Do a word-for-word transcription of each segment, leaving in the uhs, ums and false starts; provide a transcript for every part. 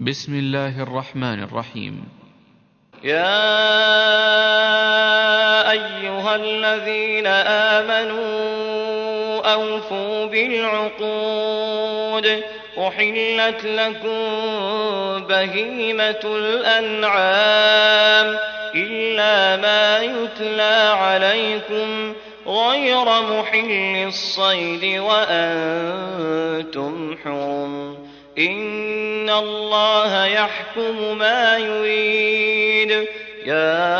بسم الله الرحمن الرحيم. يا أيها الذين آمنوا أوفوا بالعقود أحلت لكم بهيمة الأنعام إلا ما يتلى عليكم غير محل الصيد وأنتم حرم إن الله يحكم ما يريد. يا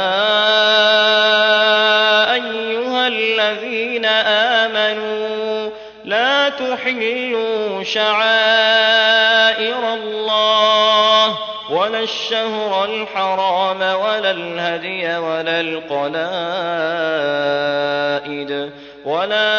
أيها الذين آمنوا لا تحلوا شعائر الله ولا الشهر الحرام ولا الهدي ولا القلائد ولا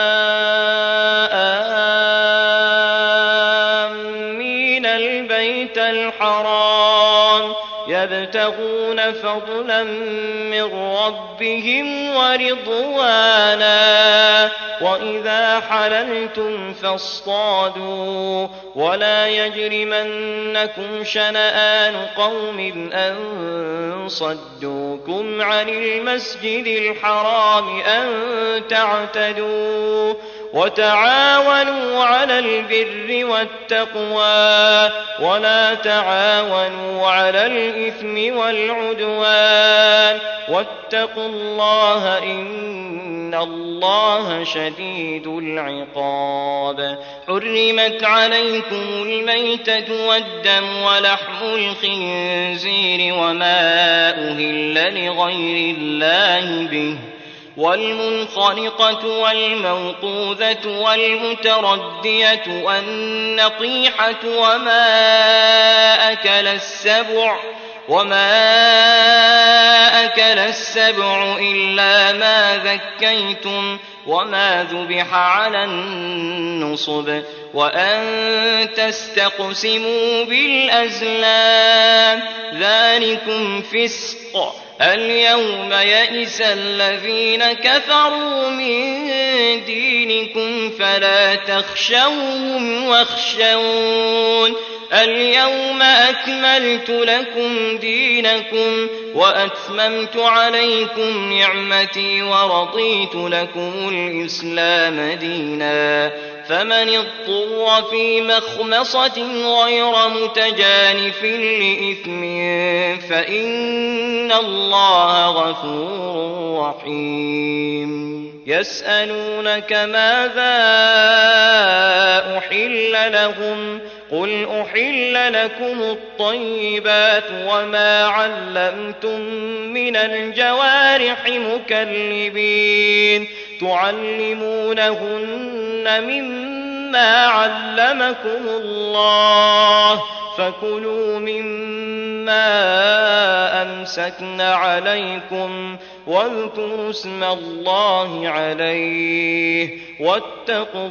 آمين البيت الحرام يبتغون فضلا من ربهم ورضوانا وإذا حللتم فاصطادوا ولا يجرمنكم شنآن قوم أن صدوكم عن المسجد الحرام أن تعتدوا وتعاونوا على البر والتقوى ولا تعاونوا على الإثم والعدوان واتقوا الله إن الله شديد العقاب. حرمت عليكم الميتة والدم ولحم الخنزير وما أهل لغير الله به والمنخنقة والموقوذة والمتردية والنطيحة وما أكل السبع وما أكل السبع إلا ما ذكيتم وما ذبح على النصب وأن تستقسموا بالأزلام ذلكم فسق. اليوم يئس الذين كفروا من دينكم فلا تخشوهم واخشون اليوم أكملت لكم دينكم وأتممت عليكم نعمتي ورضيت لكم الإسلام دينا فمن اضطر في مخمصة غير متجانف لإثم فإن الله غفور رحيم. يسألونك ماذا أحل لهم قل أحل لكم الطيبات وما علمتم من الجوارح مكلبين تعلمونهن مما علمكم الله فكلوا مما أمسكن عليكم واذكروا اسم الله عليه واتقوا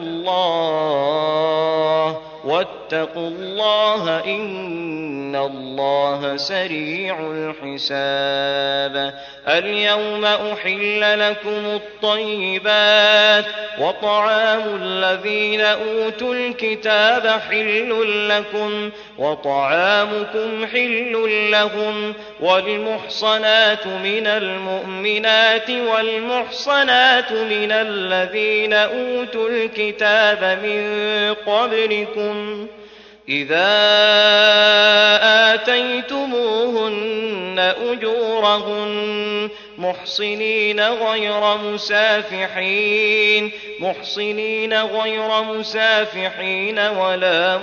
الله واتقوا الله إن الله سريع الحساب. اليوم أحل لكم الطيبات وطعام الذين أوتوا الكتاب حل لكم وطعامكم حل لهم والمحصنات من المؤمنات والمحصنات من الذين أوتوا الكتاب من قبلكم إذا آتيتموهن أجورهن محصنين غير مسافحين محصنين غير مسافحين ولا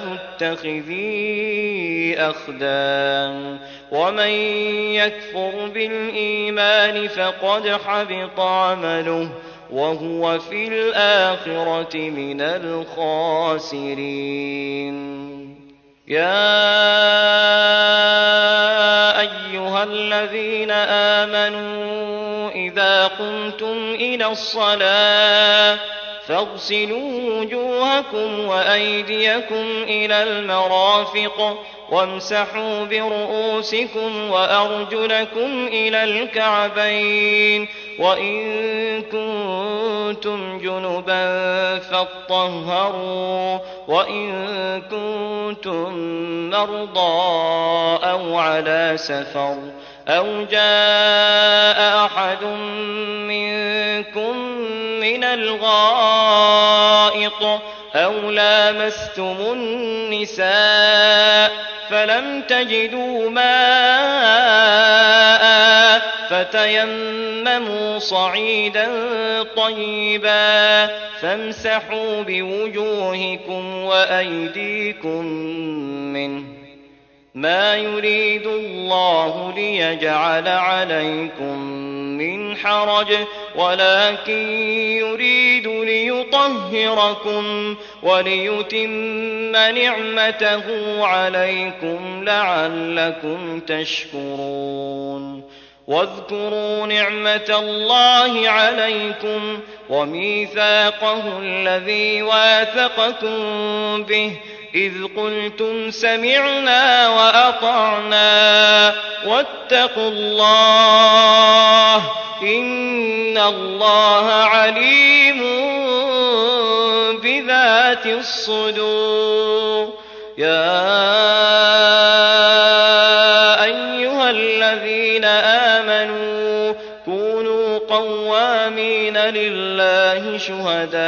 متخذي أخدان ومن يكفر بالإيمان فقد حبط عمله وهو في الآخرة من الخاسرين. يا أيها الذين آمنوا إذا قمتم إلى الصلاة فاغسلوا وجوهكم وأيديكم إلى المرافق وامسحوا برؤوسكم وأرجلكم إلى الكعبين وإن كنتم جنبا فاطهروا وإن كنتم مرضى أو على سفر أو جاء أحد منكم من الغائط أو لامستم النساء فلم تجدوا ماء فتيمموا صعيدا طيبا فامسحوا بوجوهكم وأيديكم منه ما يريد الله ليجعل عليكم من حرج ولكن يريد ليطهركم وليتم نعمته عليكم لعلكم تشكرون واذكروا نعمة الله عليكم وميثاقه الذي واثقكم به إذ قلتم سمعنا وأطعنا واتقوا الله إن الله عليم بذات الصدور يا أيها الذين آمنوا كونوا قوامين لله شهداء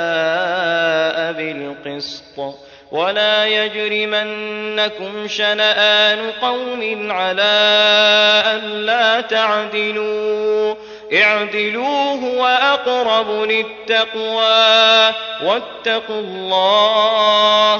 بالقسط ولا يجرمنكم شنآن قوم على ألا تعدلوا اعدلوا هو أقرب للتقوى واتقوا الله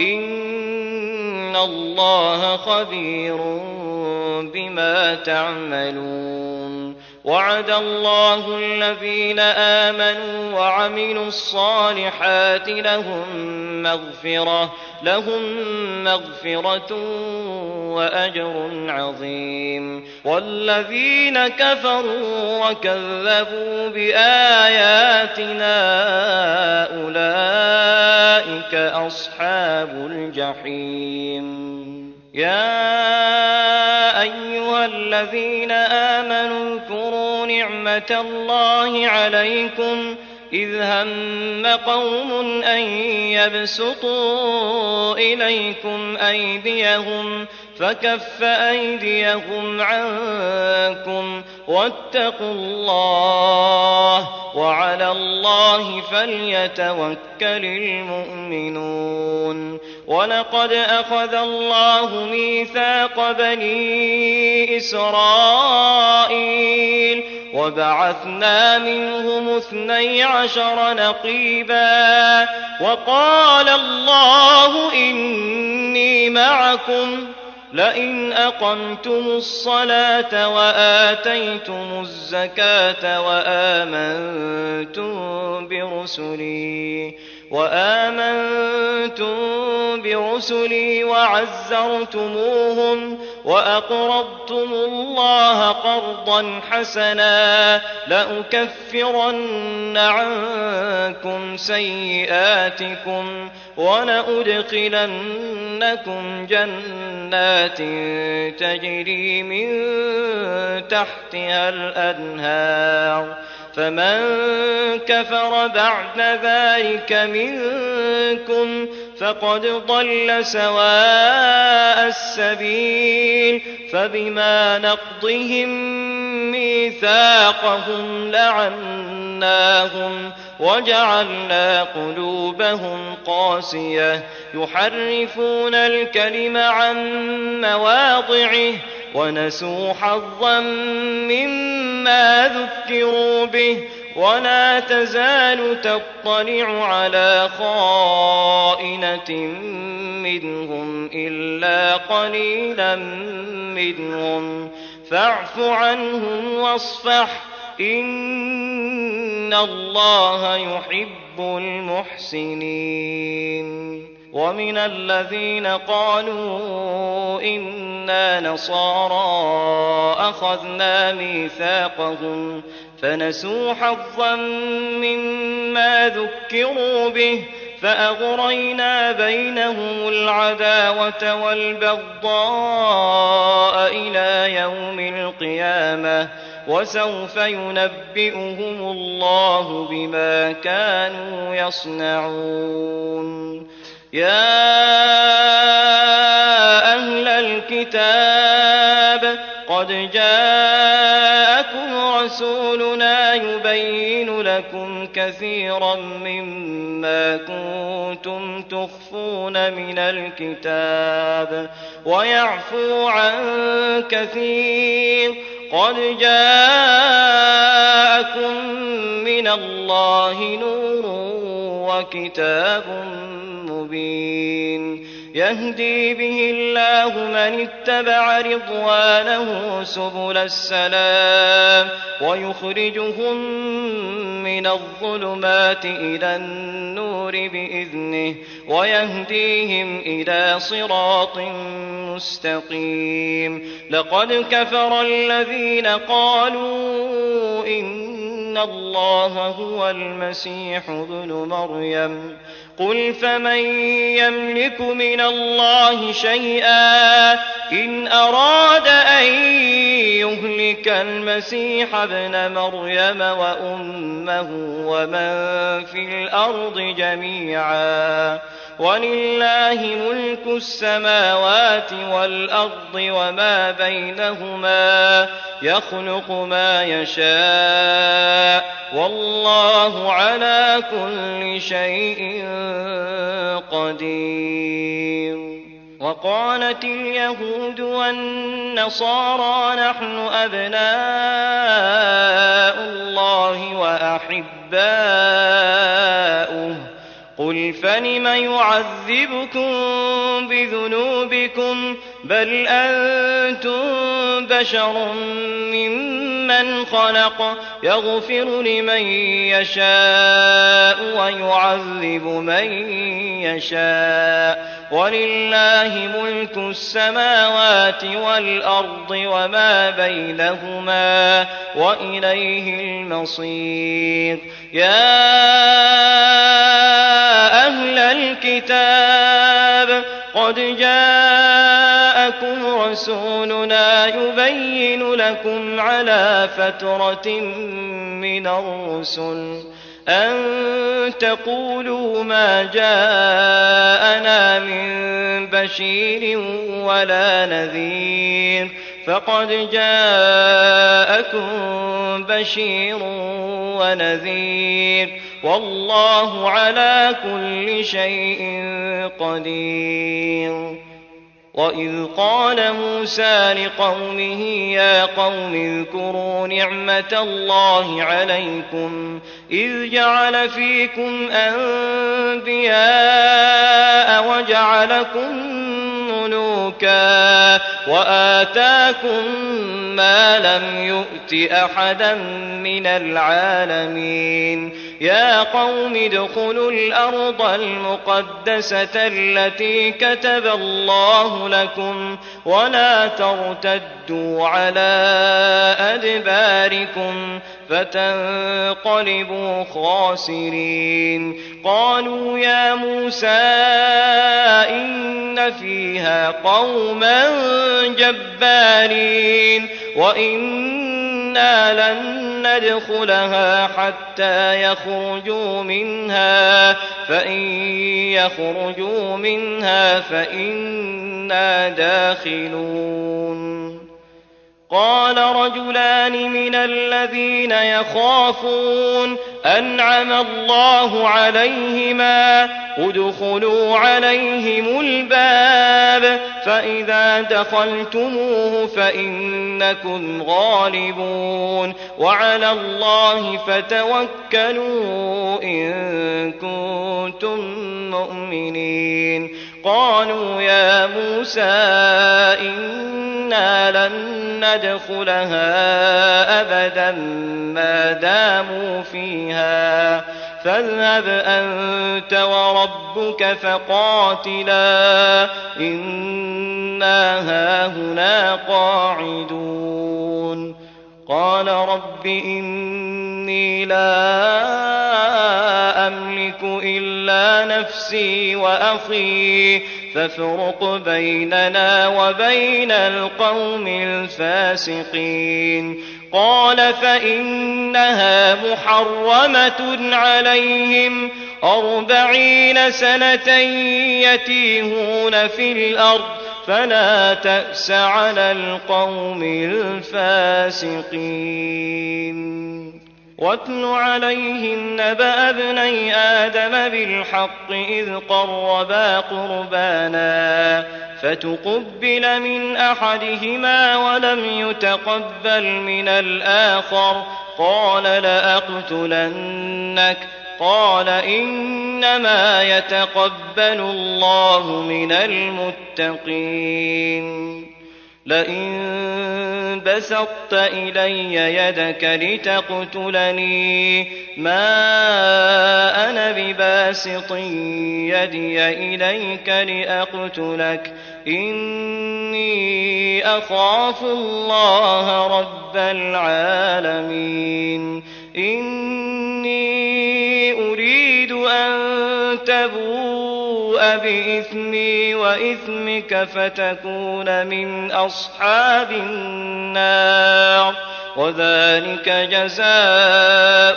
إن الله خبير بما تعملون وعد الله الذين آمنوا وعملوا الصالحات لهم مغفرة لهم مغفرة وأجر عظيم والذين كفروا وكذبوا بآياتنا أولئك أصحاب الجحيم يا أيها الذين آمنوا اذكروا نعمة الله عليكم إذ هم قوم أن يبسطوا إليكم أيديهم فكف أيديهم عنكم واتقوا الله وعلى الله فليتوكل المؤمنون ولقد أخذ الله ميثاق بني إسرائيل وبعثنا منهم اثني عشر نقيبا وقال الله إني معكم لئن أقمتم الصلاة وآتيتم الزكاة وآمنتم برسلي وآمنتم برسلي وعزرتموهم وأقرضتم الله قرضا حسنا لأكفرن عنكم سيئاتكم ولأدخلنكم جنات تجري من تحتها الأنهار فمن كفر بعد ذلك منكم فقد ضل سواء السبيل فبما نقضهم ميثاقهم لعناهم وجعلنا قلوبهم قاسية يحرفون الكلم عن مواضعه ونسوا حظا مما ذكروا به ولا تزال تطلع على خائنة منهم إلا قليلا منهم فاعف عنهم واصفح إن الله يحب المحسنين ومن الذين قالوا إنا نصارى أخذنا ميثاقهم فنسوا حظا مما ذكروا به فأغرينا بينهم العداوة والبغضاء إلى يوم القيامة وسوف ينبئهم الله بما كانوا يصنعون. يا أهل الكتاب قد جاءكم رسولنا يبين لكم كثيرا مما كنتم تخفون من الكتاب ويعفو عن كثير. قد جاءكم من الله نور وكتاب مبين يهدي به الله من اتبع رضوانه سبل السلام ويخرجهم من الظلمات إلى النور بإذنه ويهديهم إلى صراط مستقيم. لقد كفر الذين قالوا إن الله هو المسيح ابن مريم قل فمن يملك من الله شيئا إن أراد أن يهلك المسيح ابن مريم وأمه ومن في الأرض جميعا ولله ملك السماوات والأرض وما بينهما يخلق ما يشاء والله على كل شيء قدير. وقالت اليهود والنصارى نحن أبناء الله وأحباؤه قل فلم يعذبكم بذنوبكم بل أنتم بشر ممن خلق يغفر لمن يشاء ويعذب من يشاء ولله ملك السماوات والأرض وما بينهما وإليه المصير. يا أهل الكتاب قد جاءكم رسولنا يبين لكم على فترة من الرسل أن تقولوا ما جاءنا من بشير ولا نذير فقد جاءكم بشير ونذير والله على كل شيء قدير. وإذ قال موسى لقومه يا قوم اذكروا نعمة الله عليكم إذ جعل فيكم أنبياء وجعلكم ملوكا وآتاكم ما لم يؤت أحدا من العالمين. يا قوم ادخلوا الأرض المقدسة التي كتب الله لكم ولا ترتدوا على أدباركم فتنقلبوا خاسرين. قالوا يا موسى إن فيها قوما جبارين وإنا لن ندخلها حتى يخرجوا منها فإن يخرجوا منها فإنا داخلون. قال رجلان من الذين يخافون أنعم الله عليهما ادخلوا عليهم الباب فإذا دخلتموه فإنكم غالبون وعلى الله فتوكلوا إن كنتم مؤمنين. قالوا يا موسى إنا لن ندخلها أبدا ما داموا فيها فاذهب أنت وربك فقاتلا إنا هاهنا قاعدون. قال رب إني لا أملك إلا نفسي وأخي فافرق بيننا وبين القوم الفاسقين. قال فإنها محرمة عليهم أربعين سنة يتيهون في الأرض فلا تأس على القوم الفاسقين. واتل عليهم نبأ ابني آدم بالحق إذ قربا قربانا فتقبل من أحدهما ولم يتقبل من الآخر قال لأقتلنك قال إنما يتقبل الله من المتقين. لئن بسطت إلي يدك لتقتلني ما أنا بباسط يدي إليك لأقتلك إني أخاف الله رب العالمين. إني أريد أن تبوء بإثمي وإثمك فتكون من أصحاب النار وذلك جزاء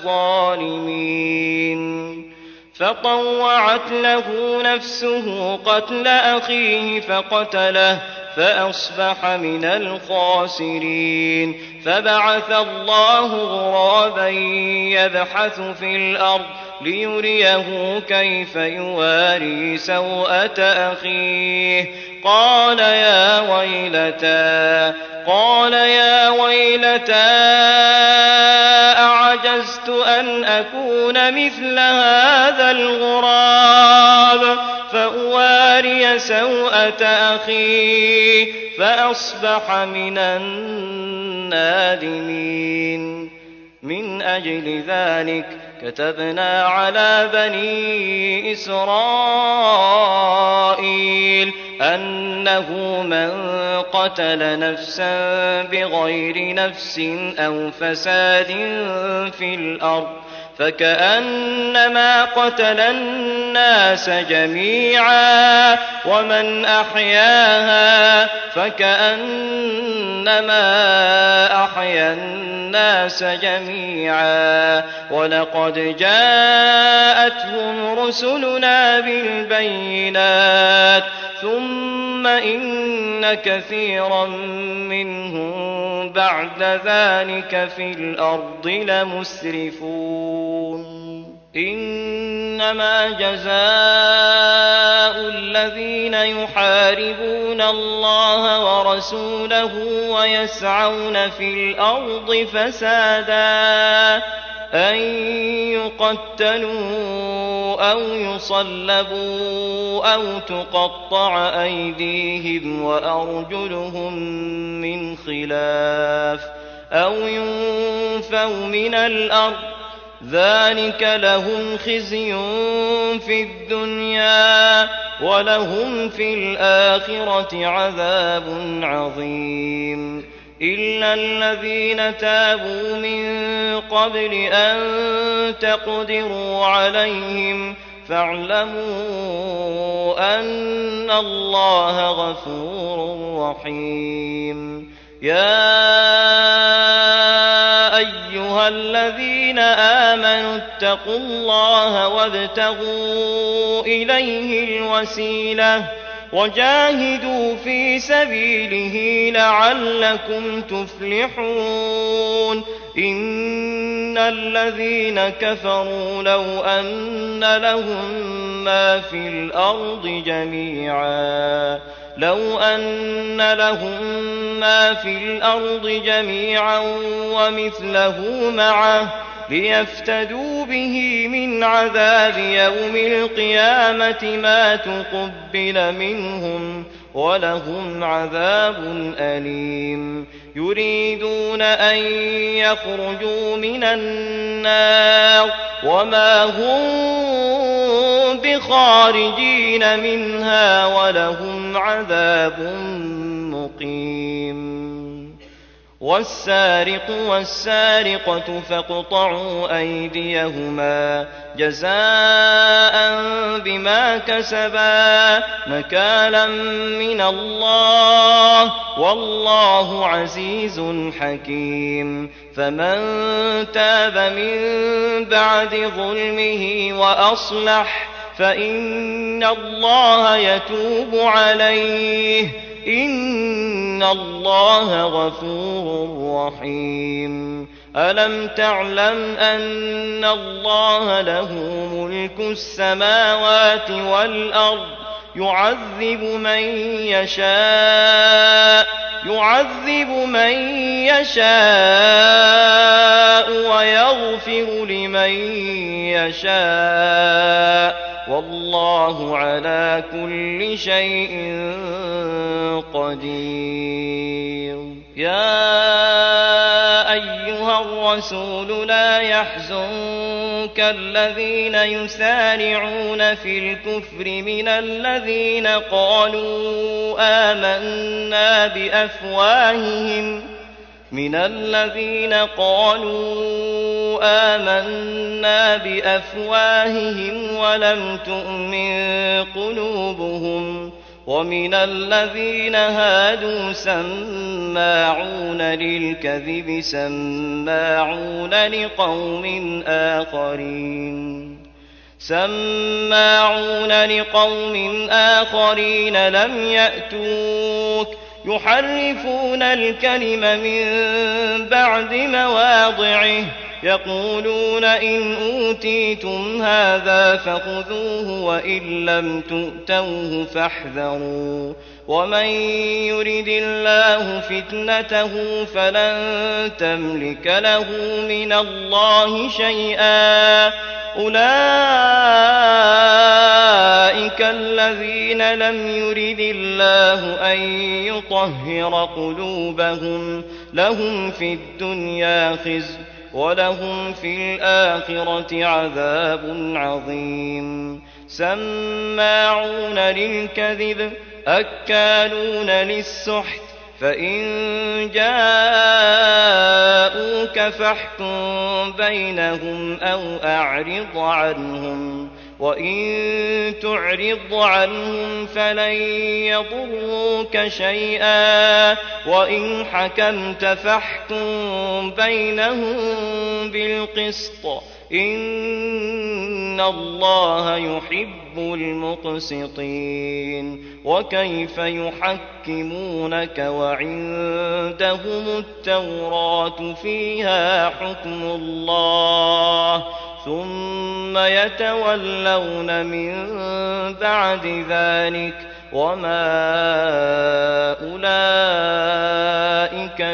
الظالمين. فطوعت له نفسه قتل أخيه فقتله فأصبح من الخاسرين. فبعث الله غرابا يبحث في الأرض ليريه كيف يواري سوءة أخيه قال يا ويلتى قال يا ويلتى أعجزت أن أكون مثل هذا الغراب فأواري سوءة أخي فأصبح من النادمين. من أجل ذلك كتبنا على بني إسرائيل أنه من قتل نفسا بغير نفس أو فساد في الأرض فكأنما قتل الناس جميعا ومن أحياها فكأنما أحيا الناس جميعا. ولقد جاءتهم رسلنا بالبينات ثم إن كثيرا منهم بعد ذلك في الأرض لمسرفون. إنما جزاء الذين يحاربون الله ورسوله ويسعون في الأرض فسادا أن يقتلوا أو يصلبوا أو تقطع أيديهم وأرجلهم من خلاف أو ينفوا من الأرض ذلك لهم خزي في الدنيا ولهم في الآخرة عذاب عظيم. إلا الذين تابوا من قبل أن تقدروا عليهم فاعلموا أن الله غفور رحيم. يا أيها الذين آمنوا اتقوا الله وابتغوا إليه الوسيلة وجاهدوا في سبيله لعلكم تفلحون. إن الذين كفروا لو أن لهم ما في الأرض جميعا لو أن لهم ما في الأرض جميعا ومثله معه ليفتدوا به من عذاب يوم القيامة ما تقبل منهم ولهم عذاب أليم. يريدون أن يخرجوا من النار وما هم بخارجين منها ولهم عذاب مقيم. والسارق والسارقة فاقطعوا أيديهما جزاء بما كسبا نكالا من الله والله عزيز حكيم فمن تاب من بعد ظلمه وأصلح فإن الله يتوب عليه إن الله غفور رحيم ألم تعلم أن الله له ملك السماوات والأرض يعذب من يشاء يعذب من يشاء ويغفر لمن يشاء والله على كل شيء قدير يا أيها الرسول لا يحزنك الذين يسارعون في الكفر من الذين قالوا آمنا بأفواههم من الذين قالوا آمنا بأفواههم ولم تؤمن قلوبهم ومن الذين هادوا سماعون للكذب سماعون لقوم آخرين سماعون لقوم آخرين لم يأتوك يحرفون الكلم من بعد مواضعه يقولون إن أوتيتم هذا فخذوه وإن لم تؤتوه فاحذروا ومن يرد الله فتنته فلن تملك له من الله شيئا أولئك الذين لم يرد الله أن يطهر قلوبهم لهم في الدنيا خزي ولهم في الآخرة عذاب عظيم سماعون للكذب أكالون للسحت فإن جاءوك فاحكم بينهم أو أعرض عنهم وإن تعرض عنهم فلن يضروك شيئا وإن حكمت فاحكم بينهم بالقسط إن الله يحب المقسطين وكيف يحكمونك وعندهم التوراة فيها حكم الله ثم يتولون من بعد ذلك وما أولئك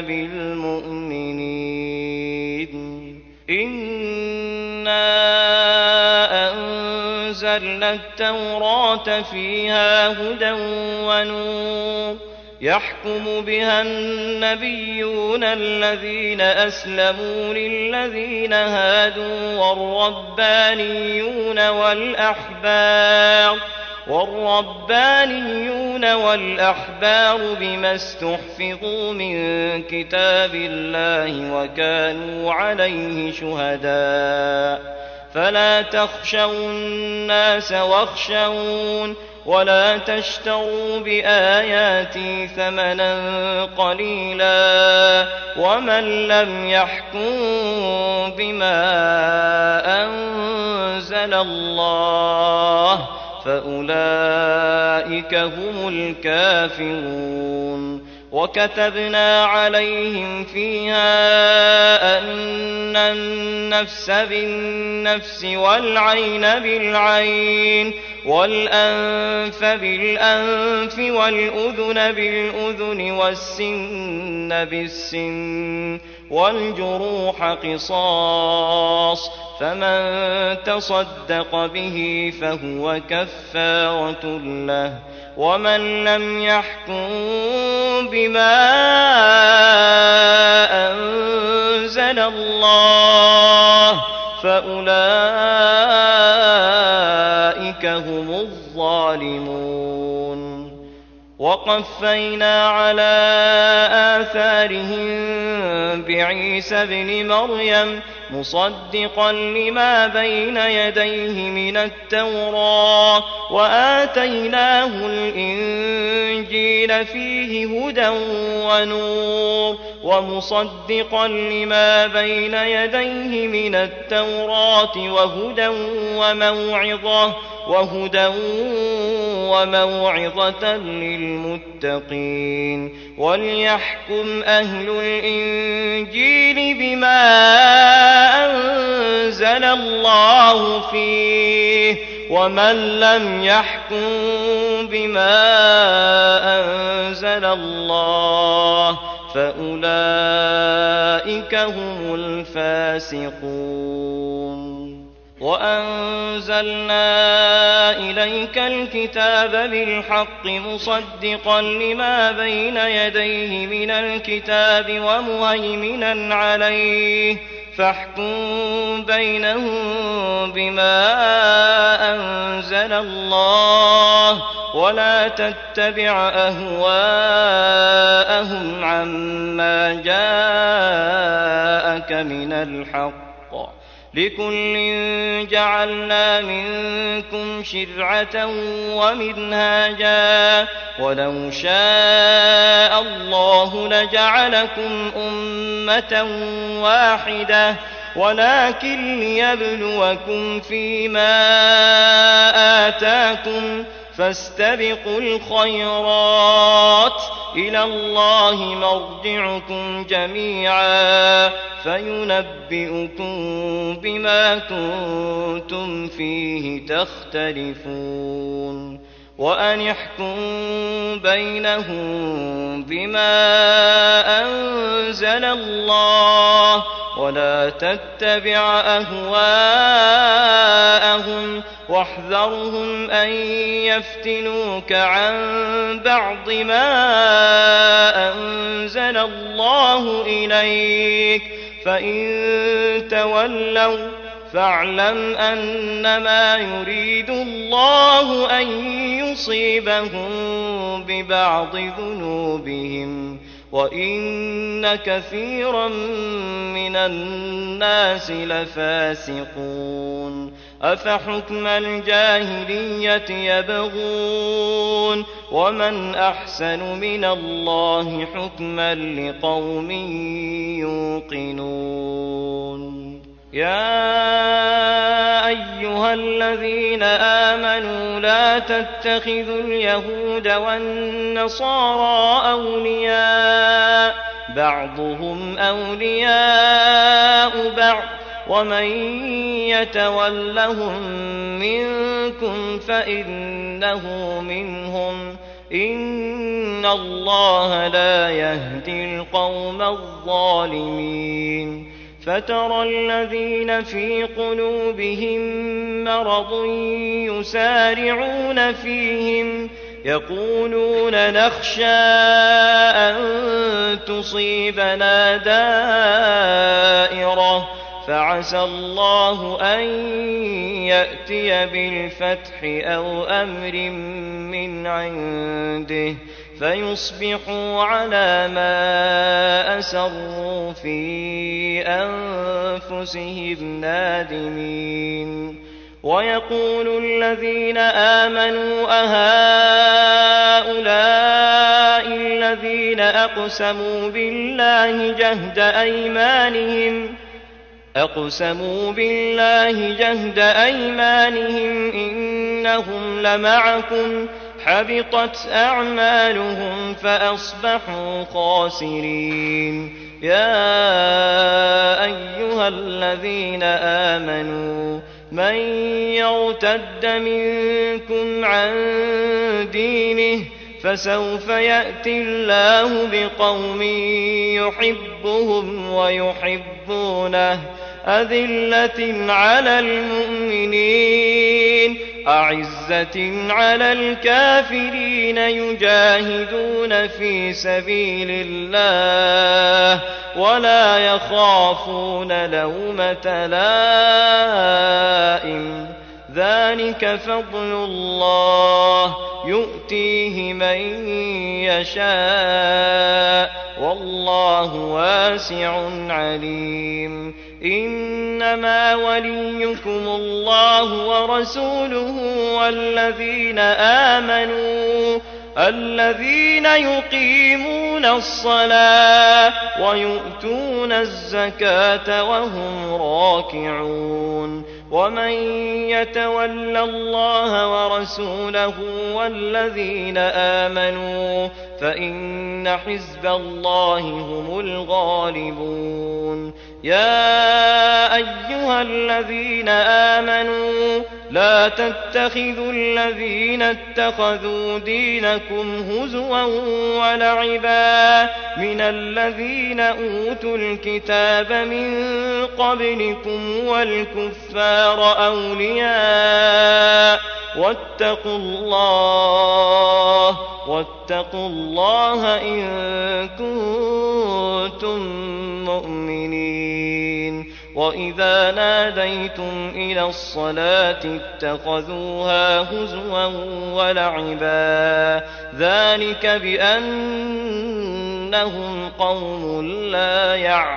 بالمؤمنين إنا أنزلنا التوراة فيها هدى ونور يحكم بها النبيون الذين أسلموا للذين هادوا والربانيون والأحبار والربانيون والأحبار بما استحفظوا من كتاب الله وكانوا عليه شهداء فلا تخشوا الناس واخشون ولا تشتروا بآياتي ثمنا قليلا ومن لم يحكم بما أنزل الله فأولئك هم الكافرون وكتبنا عليهم فيها أن النفس بالنفس والعين بالعين والأنف بالأنف والأذن بالأذن والسن بالسن والجروح قصاص فمن تصدق به فهو كفارة له ومن لم يحكم بما أنزل الله فأولئك هم الظالمون وقفينا على آثارهم بعيسى ابن مريم مصدقا لما بين يديه من التوراة وآتيناه الإنجيل فيه هدى ونور ومصدقا لما بين يديه من التوراة وهدى وموعظة وهدى وموعظة للمتقين وليحكم أهل الإنجيل بما أنزل الله فيه ومن لم يحكم بما أنزل الله فأولئك هم الفاسقون. وأنزلنا إليك الكتاب بالحق مصدقا لما بين يديه من الكتاب ومهيمنا عليه فاحكم بينهم بما أنزل الله ولا تتبع أهواءهم عما جاءك من الحق لكل جعلنا منكم شرعة ومنهاجا ولو شاء الله لجعلكم أمة واحدة ولكن ليبلوكم فيما آتاكم فاستبقوا الخيرات إلى الله مرجعكم جميعا فينبئكم بما كنتم فيه تختلفون. وأن احكم بينهم بما أنزل الله ولا تتبع أهواءهم واحذرهم أن يفتنوك عن بعض ما أنزل الله إليك فإن تولوا فاعلم أنما يريد الله أن يصيبهم ببعض ذنوبهم وإن كثيرا من الناس لفاسقون. أفحكم الجاهلية يبغون ومن أحسن من الله حكما لقوم يوقنون. يا أيها الذين آمنوا لا تتخذوا اليهود والنصارى أولياء بعضهم أولياء بعض ومن يتولهم منكم فإنه منهم إن الله لا يهدي القوم الظالمين. فترى الذين في قلوبهم مرض يسارعون فيهم يقولون نخشى أن تصيبنا دائرة فعسى الله أن يأتي بالفتح أو أمر من عنده فيصبحوا على ما أسروا في أنفسهم نادمين. ويقول الذين آمنوا أهؤلاء الذين أقسموا بالله جهد أيمانهم أقسموا بالله جهد أيمانهم إنهم لمعكم حبطت أعمالهم فأصبحوا خاسرين. يا أيها الذين آمنوا من يرتد منكم عن دينه فسوف يأتي الله بقوم يحبهم ويحبونه أذلة على المؤمنين أعزة على الكافرين يجاهدون في سبيل الله ولا يخافون لومة لائم ذلك فضل الله يؤتيه من يشاء والله والله واسع عليم إنما وليكم الله ورسوله والذين آمنوا الذين يقيمون الصلاة ويؤتون الزكاة وهم راكعون ومن يتول الله ورسوله والذين آمنوا فإن حزب الله هم الغالبون يا أيها الذين آمنوا لا تتخذوا الذين اتخذوا دينكم هزوا ولعبا من الذين أوتوا الكتاب من قبلكم والكفار أولياء واتقوا الله واتقوا الله إن كنتم مؤمنين وإذا ناديتم إلى الصلاة اتخذوها هزوا ولعبا ذلك بأنهم قوم لا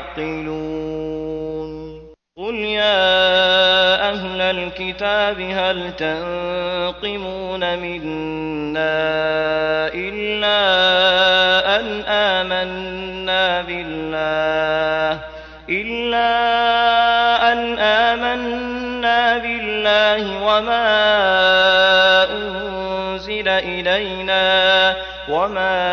يعقلون قل يا أهل الكتاب هل تنقمون منا إلا أن آمنا بالله إلا أن آمنا بالله وما أنزل إلينا وما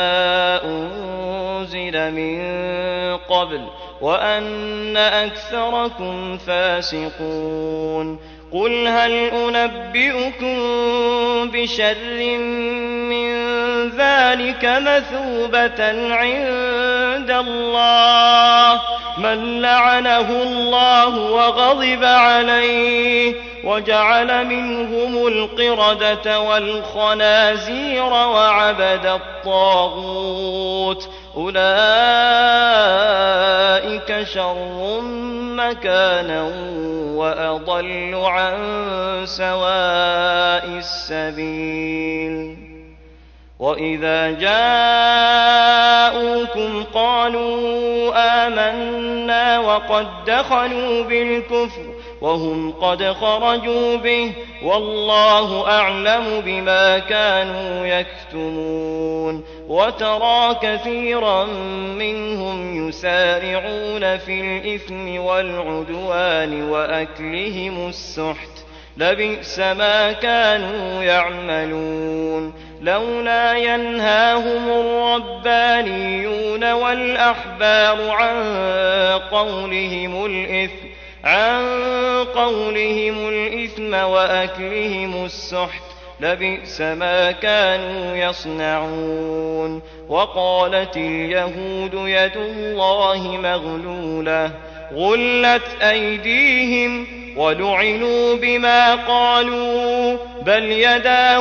أنزل من قبل وأن أكثركم فاسقون قل هل أنبئكم بشر من ذلك مثوبة عند الله من لعنه الله وغضب عليه وجعل منهم القردة والخنازير وعبد الطاغوت أولئك شر مكانا وأضل عن سواء السبيل وإذا جاءوكم قالوا آمنا وقد دخلوا بالكفر وهم قد خرجوا به والله أعلم بما كانوا يكتمون وترى كثيرا منهم يسارعون في الإثم والعدوان وأكلهم السحت لبئس ما كانوا يعملون لولا ينهاهم الربانيون والأحبار عن قولهم الإثم عن قولهم الإثم وأكلهم السحت لبئس ما كانوا يصنعون وقالت اليهود يد الله مغلولة غلت أيديهم ولعنوا بما قالوا بل يداه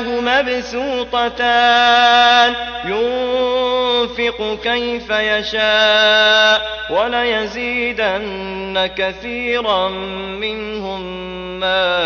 مبسوطتان ينفق كيف يشاء وليزيدن كثيرا منهم ما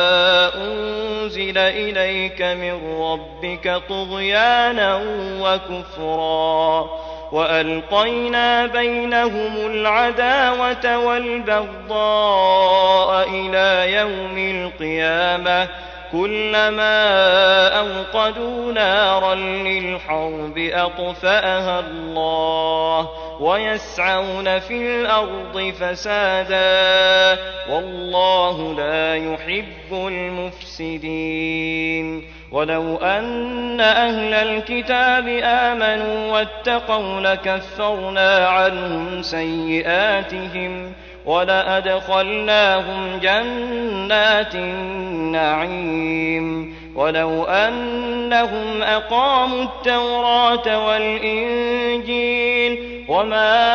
أنزل إليك من ربك طغيانا وكفرا وألقينا بينهم العداوة والبغضاء إلى يوم القيامة كلما أوقدوا نارا للحرب أطفأها الله ويسعون في الأرض فسادا والله لا يحب المفسدين ولو أن أهل الكتاب آمنوا واتقوا لكفرنا عنهم سيئاتهم ولأدخلناهم جنات النعيم ولو أنهم أقاموا التوراة والإنجيل وما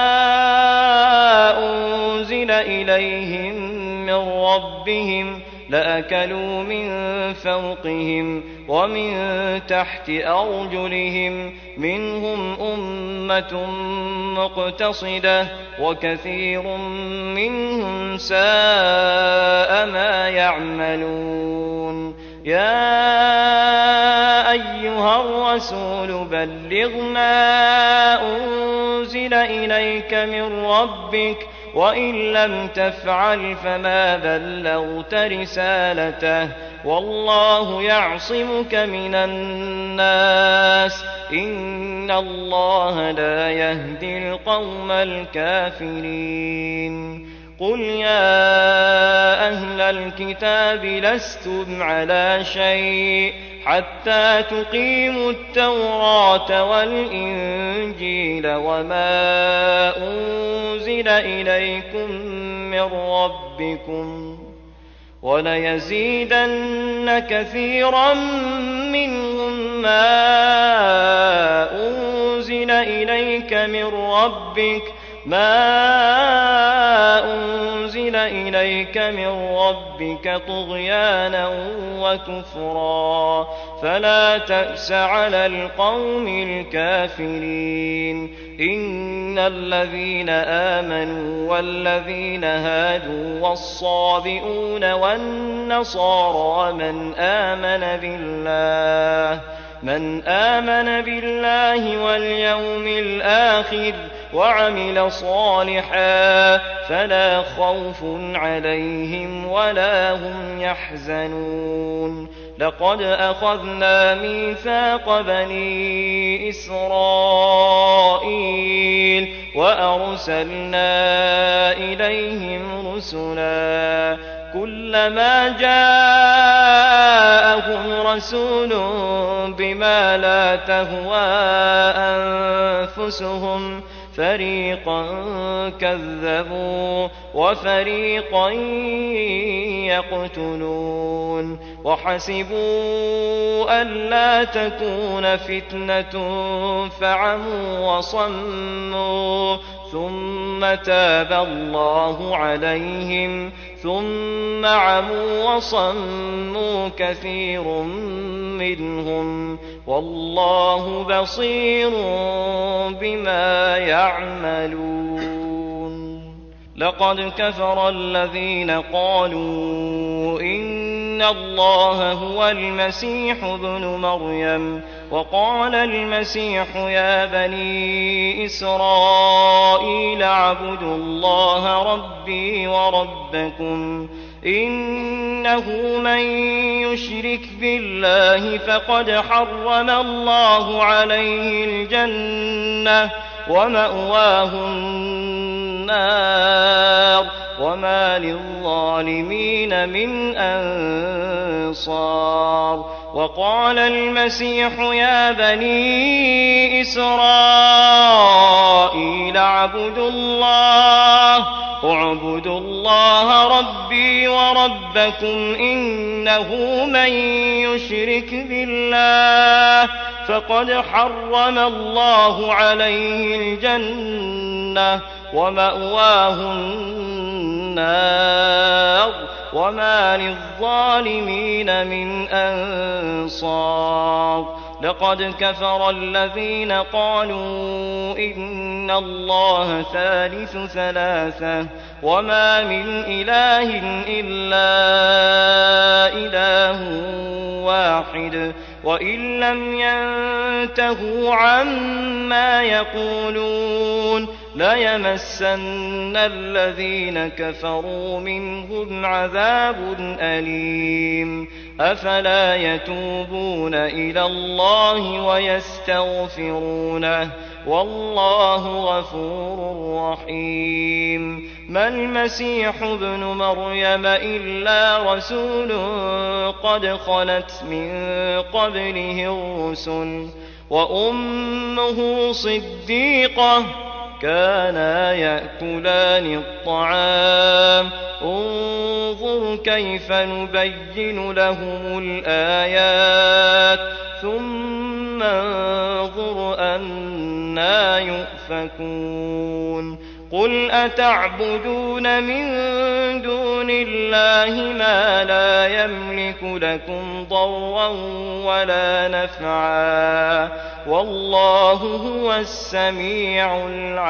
أنزل إليهم من ربهم لأكلوا من فوقهم ومن تحت أرجلهم منهم أمة مقتصدة وكثير منهم ساء ما يعملون يا أيها الرسول بلغ ما أنزل أنزل إليك من ربك وإن لم تفعل فما بلغت رسالته والله يعصمك من الناس إن الله لا يهدي القوم الكافرين قل يا أهل الكتاب لستم على شيء حتى تقيموا التوراة والإنجيل وما أنزل إليكم من ربكم وليزيدن كثيرا منهم ما أنزل إليك من ربك ما أنزل إليك من ربك طغيانا وكفرا فلا تأس على القوم الكافرين إن الذين آمنوا والذين هادوا والصابئون والنصارى من آمن بالله من آمن بالله واليوم الآخر وعمل صالحا فلا خوف عليهم ولا هم يحزنون لقد أخذنا ميثاق بني إسرائيل وأرسلنا إليهم رسلا كلما جاءهم رسول بما لا تهوى أنفسهم فريقا كذبوا وفريقا يقتلون وحسبوا ألا تكون فتنة فعموا وصموا ثم تاب الله عليهم ثم عموا وصموا كثير منهم والله بصير بما يعملون لقد كفر الذين قالوا إن الله هو المسيح ابن مريم وقال المسيح يا بني إسرائيل اعبدوا الله ربي وربكم إنه من يشرك بالله فقد حرم الله عليه الجنة ومأواه النار وما للظالمين من أنصار وقال المسيح يا بني إسرائيل اعبدوا الله اعبدوا الله ربي وربكم إنه من يشرك بالله فقد حرم الله عليه الجنة ومأواه النار وما للظالمين من أنصار لقد كفر الذين قالوا إن الله ثالث ثلاثة وما من إله إلا إله واحد وإن لم ينتهوا عما يقولون ليمسن الذين كفروا منهم عذاب أليم أفلا يتوبون إلى الله ويستغفرونه والله غفور رحيم ما المسيح ابن مريم إلا رسول قد خلت من قبله الرسل وأمه صديقة كانا يأكلان الطعام انظر كيف نبين لهم الآيات ثم انظر أنى يؤفكون قل أتعبدون من دون الله ما لا يملك لكم ضرا ولا نفعا والله هو السميع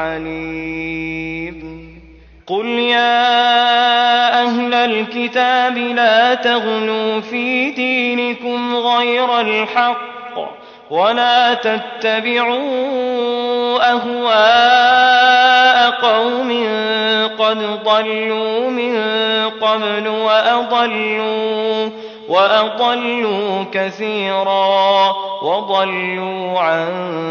العليم قل يا أهل الكتاب لا تغلوا في دينكم غير الحق ولا تتبعوا أهواء قد ضلوا من قبل وأضلوا, وأضلوا كثيرا وضلوا عن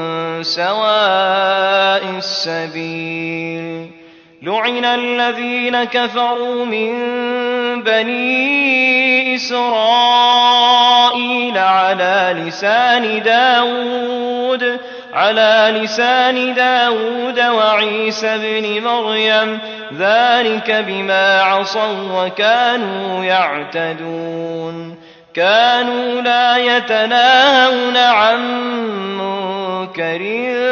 سواء السبيل. لعن الذين كفروا من بني إسرائيل على لسان داود على لسان داود وعيسى بن مريم ذلك بما عصوا وكانوا يعتدون. كانوا لا يتناهون عن منكر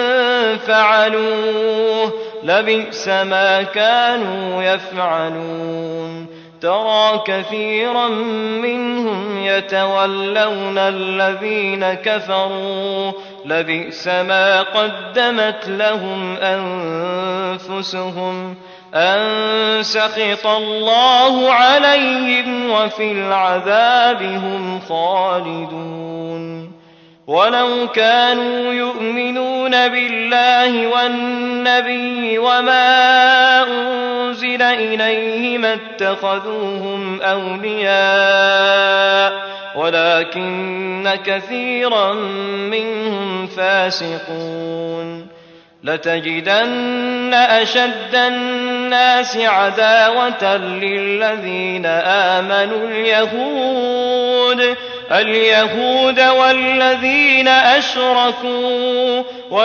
فعلوه لبئس ما كانوا يفعلون. ترى كثيرا منهم يتولون الذين كفروا لبئس ما قدمت لهم أنفسهم أن سخط الله عليهم وفي العذاب هم خالدون. ولو كانوا يؤمنون بالله والنبي وما أنزل إليه ما اتخذوهم أولياء ولكن كثيرا منهم فاسقون. لتجدن أشد الناس عداوة للذين آمنوا اليهود اليهود والذين أشركوا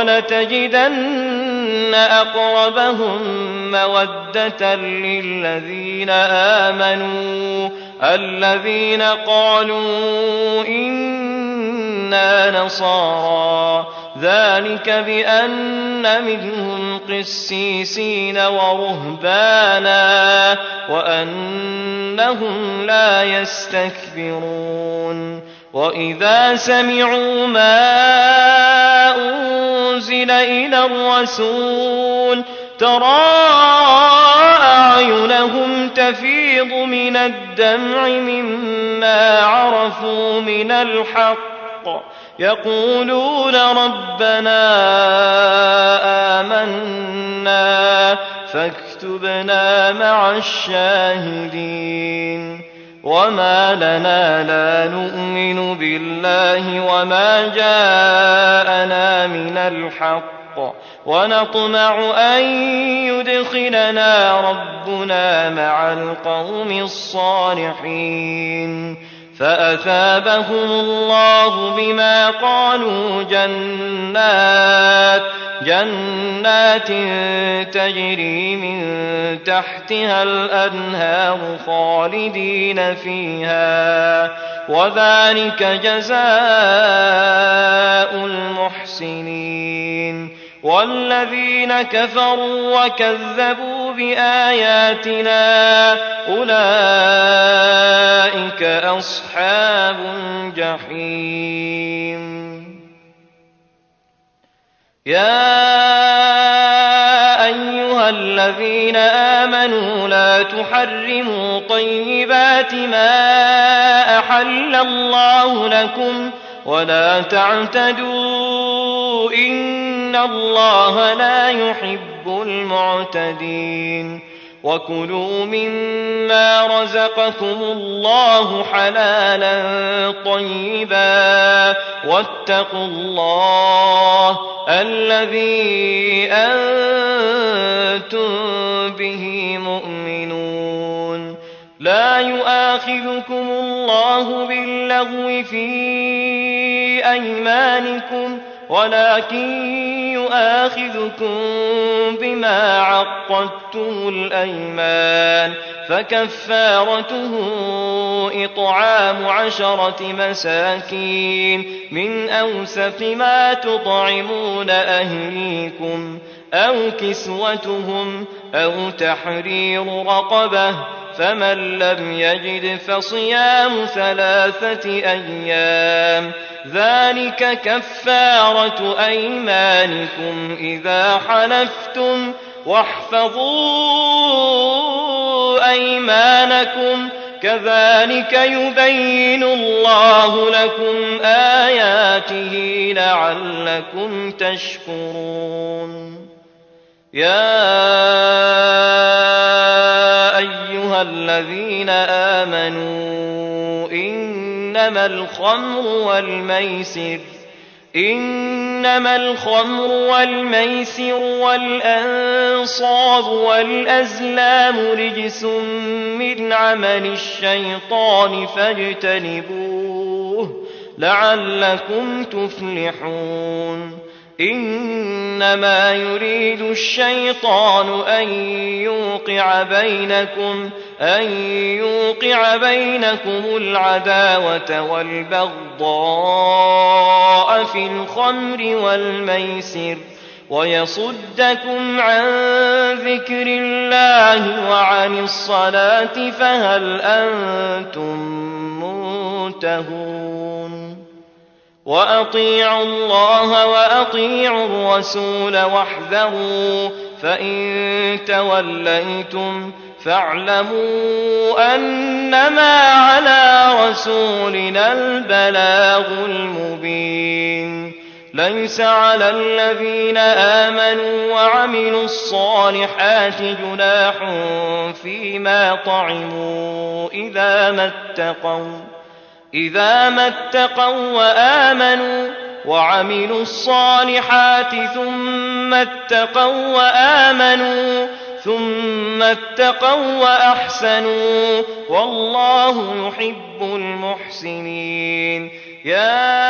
ولتجدن أقربهم مودة للذين آمنوا الذين قالوا إنا نصارى ذلك بأن منهم قسيسين ورهبانا وأنهم لا يستكبرون. وإذا سمعوا ما أنزل إلى الرسول ترى أعينهم تفيض من الدمع مما عرفوا من الحق يقولون ربنا آمنا فاكتبنا مع الشاهدين. وما لنا لا نؤمن بالله وما جاءنا من الحق ونطمع أن يدخلنا ربنا مع القوم الصالحين. فأثابهم الله بما قالوا جنات جنات تجري من تحتها الأنهار خالدين فيها وذلك جزاء المحسنين. والذين كفروا وكذبوا بآياتنا أولئك أصحاب الجحيم. يا أيها الذين آمنوا لا تحرموا طيبات ما أحل الله لكم ولا تعتدوا إن الله لا يحب المعتدين. وكلوا مما رزقكم الله حلالا طيبا واتقوا الله الذي أنتم به مؤمنون. لا يؤاخذكم الله باللغو في أيمانكم ولكن يؤاخذكم بما عقدتم الأيمان فكفارته إطعام عشرة مساكين من أوسط ما تطعمون أهليكم أو كسوتهم أو تحرير رقبة فمن لم يجد فصيام ثلاثة أيام ذلك كفارة أيمانكم إذا حلفتم واحفظوا أيمانكم كذلك يبين الله لكم آياته لعلكم تشكرون. يا الذين آمنوا إنما الخمر والميسر إنما الخمر والميسر والأنصاب والأزلام رجس من عمل الشيطان فاجتنبوه لعلكم تفلحون إنما يريد الشيطان أن يوقع بينكم أن يوقع بينكم العداوة والبغضاء في الخمر والميسر ويصدكم عن ذكر الله وعن الصلاة فهل أنتم منتهون وأطيعوا الله وأطيعوا الرسول واحذروا فإن توليتم فاعلموا أنما على رسولنا البلاغ المبين ليس على الذين آمنوا وعملوا الصالحات جناح فيما طعموا إذا ما اتقوا إذا ما اتقوا وآمنوا وعملوا الصالحات ثم اتقوا وآمنوا ثم اتقوا وأحسنوا والله يحب المحسنين يا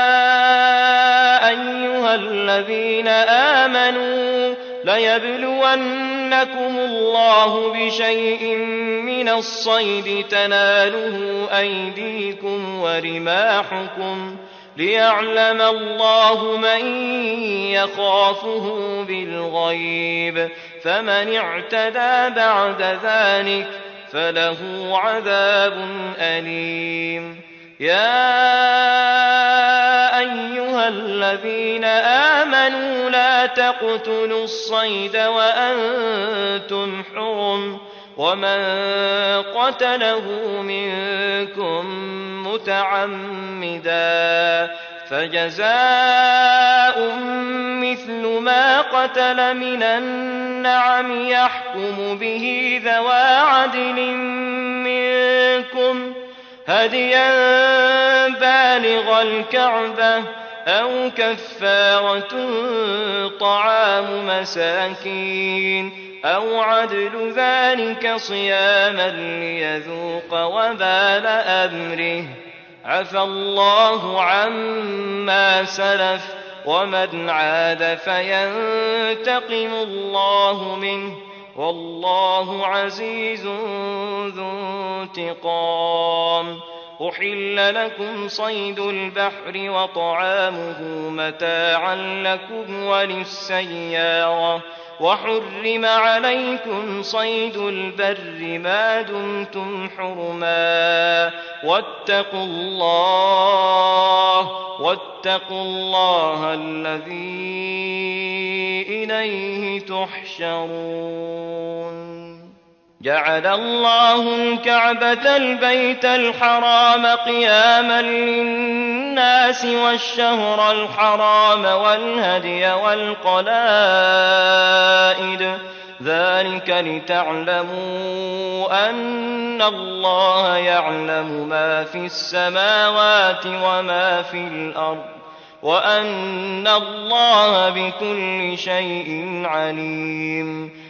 أيها الذين آمنوا ليبلونكم الله بشيء من الصيد تناله أيديكم ورماحكم ليعلم الله من يخافه بالغيب فمن اعتدى بعد ذلك فله عذاب أليم يا أيها الذين آمنوا لا تقتلوا الصيد وأنتم حرم ومن قتله منكم متعمدا فجزاء مثل ما قتل من النعم يحكم به ذوى عدل منكم هديا بالغ الكعبة أو كفارة طعام مساكين أو عدل ذلك صياما ليذوق وبال أمره عفى الله عما سلف ومن عاد فينتقم الله منه والله عزيز ذو انتقام أحل لكم صيد البحر وطعامه متاعا لكم وللسيارة وحرم عليكم صيد البر ما دمتم حرما واتقوا الله واتقوا الله الذي إليه تحشرون جعل الله الكعبة البيت الحرام قياما للناس والشهر الحرام والهدي والقلائد ذلك لتعلموا أن الله يعلم ما في السماوات وما في الأرض وأن الله بكل شيء عليم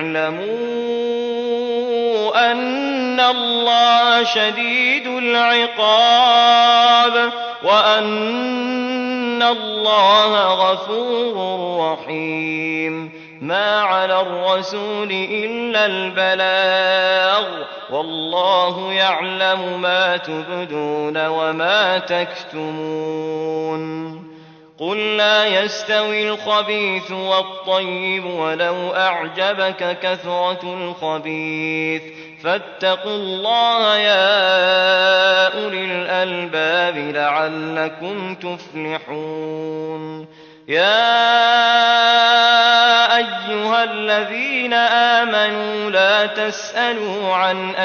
اعلموا أن الله شديد العقاب وأن الله غفور رحيم ما على الرسول إلا البلاغ والله يعلم ما تبدون وما تكتمون قل لا يستوي الخبيث والطيب ولو أعجبك كثرة الخبيث فاتقوا الله يا أولي الألباب لعلكم تفلحون يا أيها الذين آمنوا لا تسألوا عن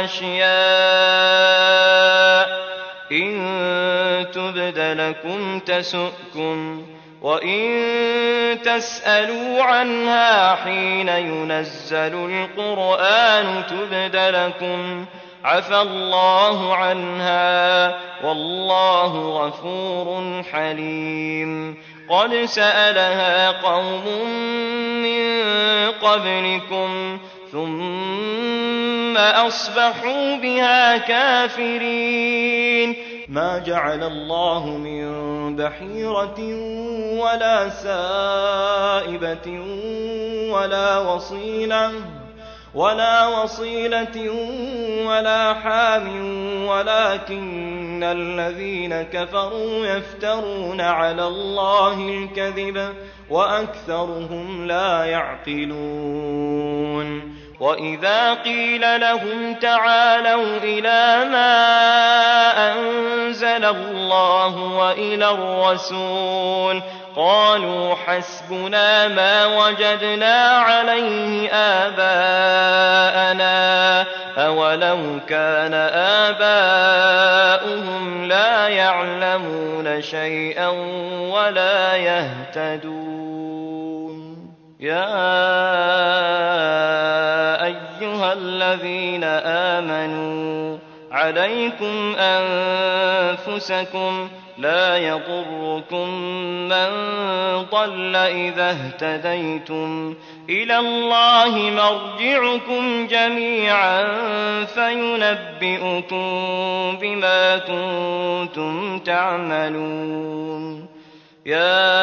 أشياء إن تبد لكم تسؤكم وإن تسألوا عنها حين ينزل القرآن تبد لكم عفى الله عنها والله غفور حليم. قد سألها قوم من قبلكم ثم أصبحوا بها كافرين. ما جعل الله من بحيرة ولا سائبة ولا وصيلة ولا وصيلة ولا حام ولكن الذين كفروا يفترون على الله الكذب وأكثرهم لا يعقلون. وإذا قيل لهم تعالوا إلى ما أنزل الله وإلى الرسول قالوا حسبنا ما وجدنا عليه آباءنا أولو كان آباؤهم لا يعلمون شيئا ولا يهتدون. يا أيها الذين آمنوا عليكم أنفسكم لا يضركم من ضل إذا اهتديتم إلى الله مرجعكم جميعا فينبئكم بما كنتم تعملون. يا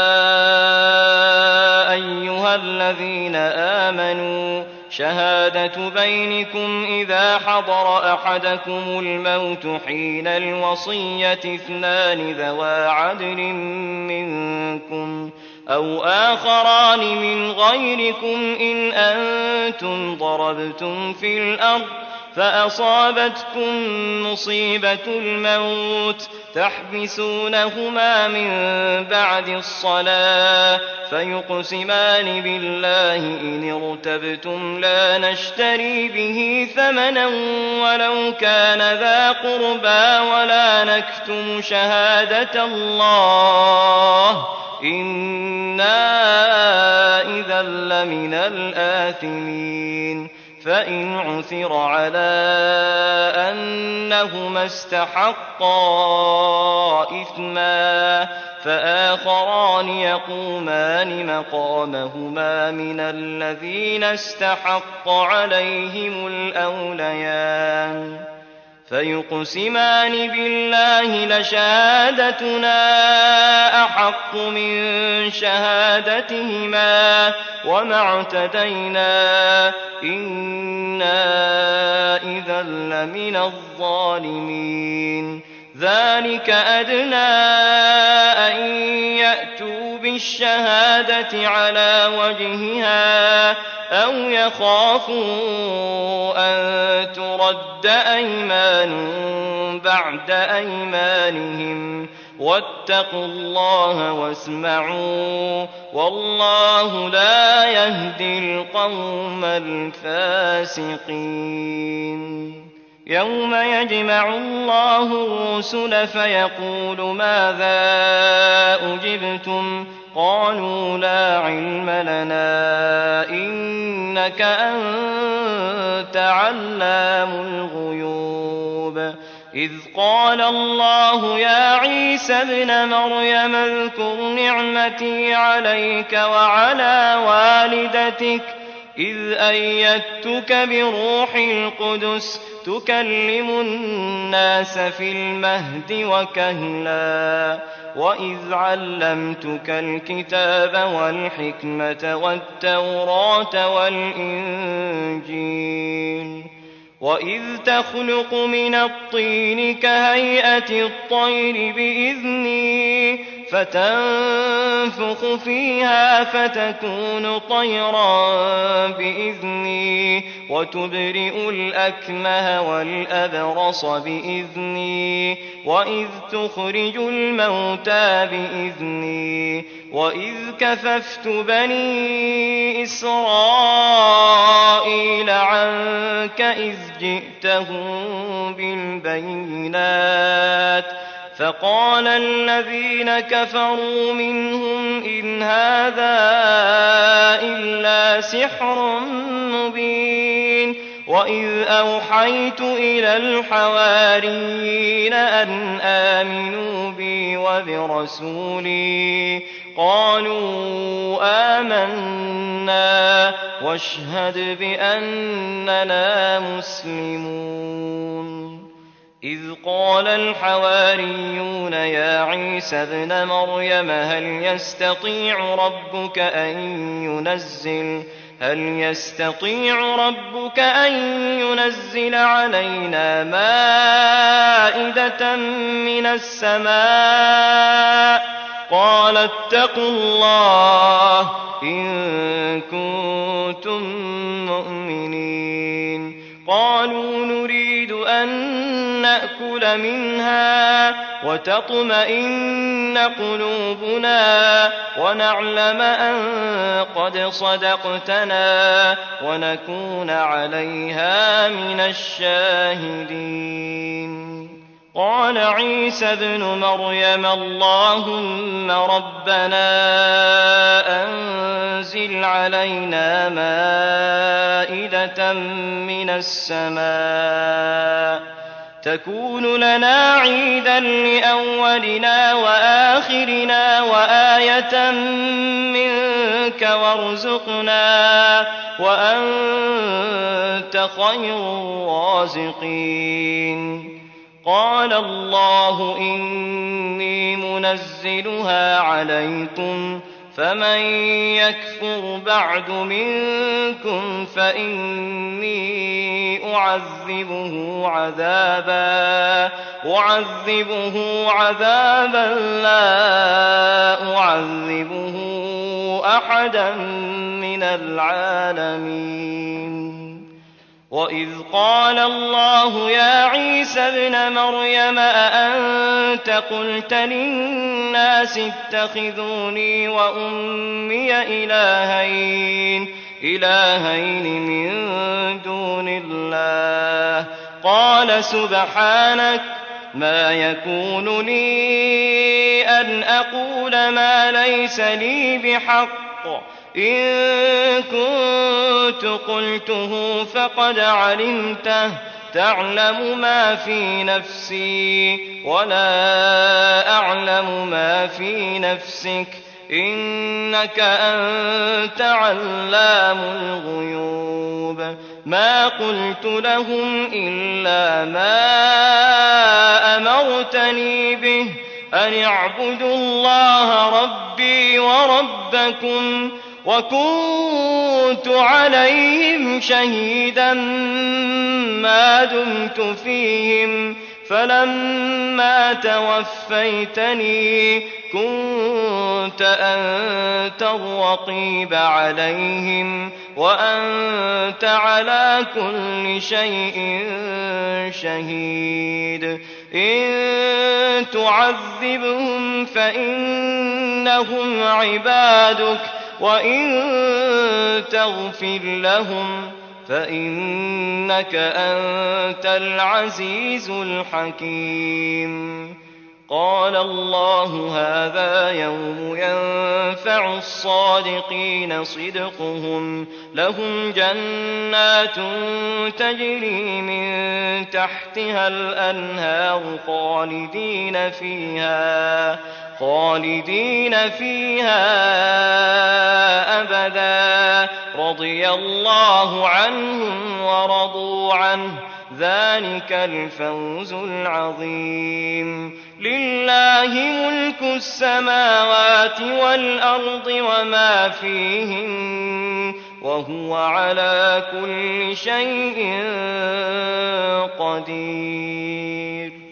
أيها الذين آمنوا شهادة بينكم إذا حضر أحدكم الموت حين الوصية اثنان ذوى عدل منكم أو آخران من غيركم إن أنتم ضربتم في الأرض فأصابتكم مصيبة الموت تحبسونهما من بعد الصلاة فيقسمان بالله إن ارتبتم لا نشتري به ثمنا ولو كان ذا قربى ولا نكتم شهادة الله إنا إذا لمن الآثمين. فإن عثر على أنهما استحقا إثما فآخران يقومان مقامهما من الذين استحق عليهم الأوليان فيقسمان بالله لشهادتنا أحق من شهادتهما وما اعتدينا إنا إذا لمن الظالمين. ذلك أدنى أن يأتوا بالشهادة على وجهها أو يخافوا أن ترد أيمان بعد أيمانهم واتقوا الله واسمعوا والله لا يهدي القوم الفاسقين. يوم يجمع الله الرسل فيقول ماذا أجبتم قالوا لا علم لنا إنك أنت علام الغيوب. إذ قال الله يا عيسى ابن مريم اذكر نعمتي عليك وعلى والدتك إذ أيدتك بروح القدس تكلم الناس في المهد وكهلا وإذ علمتك الكتاب والحكمة والتوراة والإنجيل وإذ تخلق من الطين كهيئة الطير بإذني فتنفخ فيها فتكون طيرا بإذني وتبرئ الأكمه والأبرص بإذني وإذ تخرج الموتى بإذني وإذ كففت بني إسرائيل عنك إذ جئتهم بالبينات فقال الذين كفروا منهم إن هذا إلا سحر مبين وإذ أوحيت إلى الحواريين أن آمنوا بي وبرسولي قالوا آمنا واشهد بأننا مسلمون إذ قال الحواريون يا عيسى ابن مريم هل يستطيع ربك أن ينزل هل يستطيع ربك أن ينزل علينا مائدة من السماء قال اتقوا الله إن كنتم مؤمنين قالوا نريد أن نأكل منها وتطمئن قلوبنا ونعلم أن قد صدقتنا ونكون عليها من الشاهدين قال عيسى ابن مريم اللهم ربنا أنزل علينا مائدة من السماء تكون لنا عيدا لأولنا وآخرنا وآية منك وارزقنا وأنت خير الرازقين قال الله إني منزلها عليكم فمن يكفر بعد منكم فإني أعذبه عذابا أعذبه عذابا لا أعذبه أحدا من العالمين وإذ قال الله يا عيسى ابن مريم أأنت قلت للناس اتخذوني وأمي إلهين إلهين من دون الله قال سبحانك ما يكون لي أن أقول ما ليس لي بحق إن كنت قلته فقد علمته تعلم ما في نفسي ولا أعلم ما في نفسك إنك أنت علام الغيوب ما قلت لهم إلا ما أمرتني به أن اعبدوا الله ربي وربكم وكنت عليهم شهيدا ما دمت فيهم فلما توفيتني كنت أنت الرقيب عليهم وأنت على كل شيء شهيد إن تعذبهم فإنهم عبادك وإن تغفر لهم فإنك أنت العزيز الحكيم قال الله هذا يوم ينفع الصادقين صدقهم لهم جنات تجري من تحتها الأنهار خالدين فيها خالدين فيها أبدا رضي الله عنهم ورضوا عنه ذلك الفوز العظيم لله ملك السماوات والأرض وما فيهن وهو على كل شيء قدير